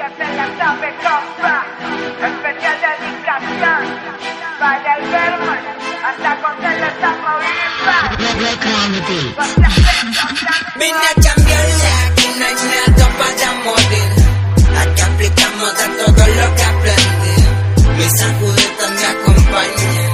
ya se la sabe, compa. Especial dedicación para el Berman, hasta con el de Tamaulipas. Vine a cambiarle, aquí no hay nada para morir. Aquí aplicamos de todo lo que aprendí. Mis anjuditas me acompañan.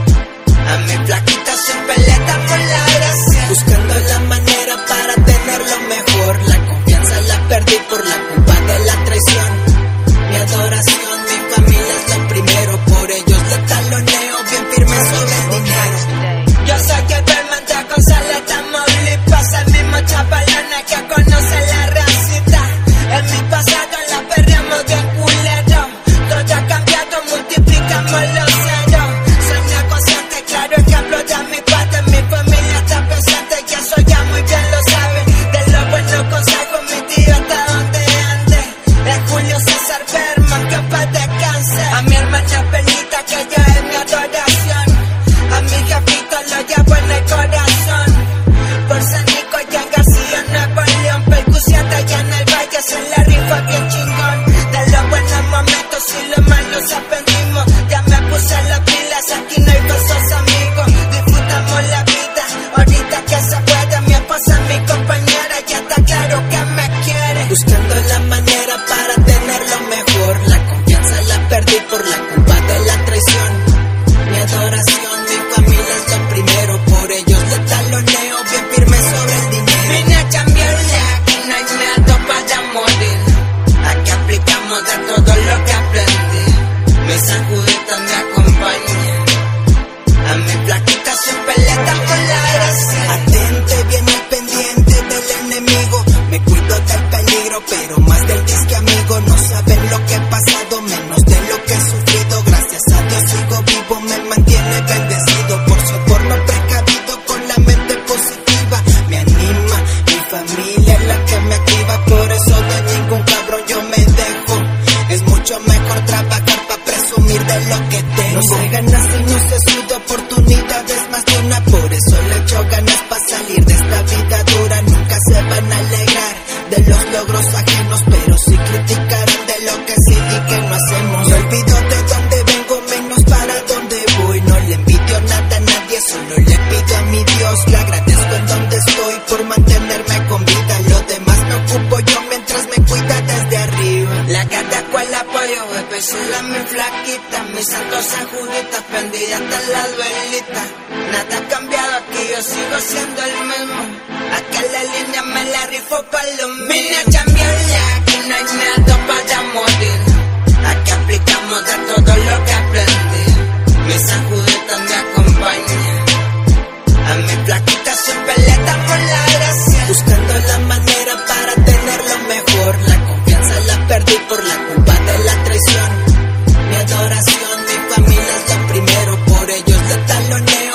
A mi flaquita siempre le damos la gracia. Buscando la manera para tenerlo mejor. La confianza la perdí por la culpa de la traición. Mi adoración, mi familia es lo primero. Por ellos le taloneo bien firme sobre el dinero. Yo soy el Berman de González, Tamaulipas. El mismo chapalana que conoce la racita. En mi pasado la perreamos bien culero. Todo ha cambiado, multiplicamos los ceros. Soy negociante, claro ejemplo de mi padre. Mi familia está presente y eso ya muy bien lo sabe. De los buenos consejos, mi tío hasta donde ande. Es Julio César Berman, que en paz descanse. A mi hermana Perlita, que ella es mi adoración. A mi jefito lo llevo en el corazón. Por San Nico y en García, Nuevo León. Percusión allá en el valle, se la rifa bien chingón. De los buenos momentos y los malos aprendimos. Ya me puse las pilas, aquí no hay falsos amigos. Disfrutamos la vida, ahorita que se puede. Mi esposa, mi compañera, ya está claro que me quiere. Buscando la manera para tenerlo mejor. La confianza la perdí por la culpa de la traición. Mi adoración, mi familia es lo primero. Por ellos le taloneo bien firme sobre el dinero. Vine a cambiarle, aquí no hay miedo para morir. Aquí aplicamos de todo lo que aprendí. Mis anjuditas me acompañan. A mi flaquita siempre le damos la gracia. Atente, bien al pendiente del enemigo. Me cuido del peligro, pero más del disque amigo. No saben lo que he pasado, menos de lo que he sufrido. Gracias a Dios sigo vivo, me mantiene bendecido. Por socorro precavido, con la mente positiva. Me anima, mi familia es la que me activa. Por eso de ningún cabrón yo me dejo. Es mucho mejor trabajar para presumir de lo que tengo. No se gana si no se suda, oportunidades más de una. Por eso le echo ganas para salir de esta vida dura. Nunca se van a alegrar de los logros ajenos, pero sí criticarán de lo que sí y que no hacemos. No olvido de dónde vengo, menos para dónde voy. No le envidio nada a nadie, solo le pido a mi Dios. Le agradezco en donde estoy por mantenerme con vida. Lo demás me ocupo yo mientras me cuida desde arriba. La cada cual apoyo, especial a mi flaquita. Mis santos anjuditas prendidas hasta la duelita. Nada ha cambiado aquí, yo sigo siendo el mismo. Acá la línea me la rifo pa' lo mío. Vine a cambiarle, aquí no hay nada para morir. Aquí aplicamos de todo lo que aprendí. Mis anjuditas me acompañan. A mi flaquita siempre le damos la gracia. Buscando la manera para tenerlo mejor. La confianza la perdí por la culpa de la traición. Mi adoración, mi familia es lo primero. Por ellos le taloneo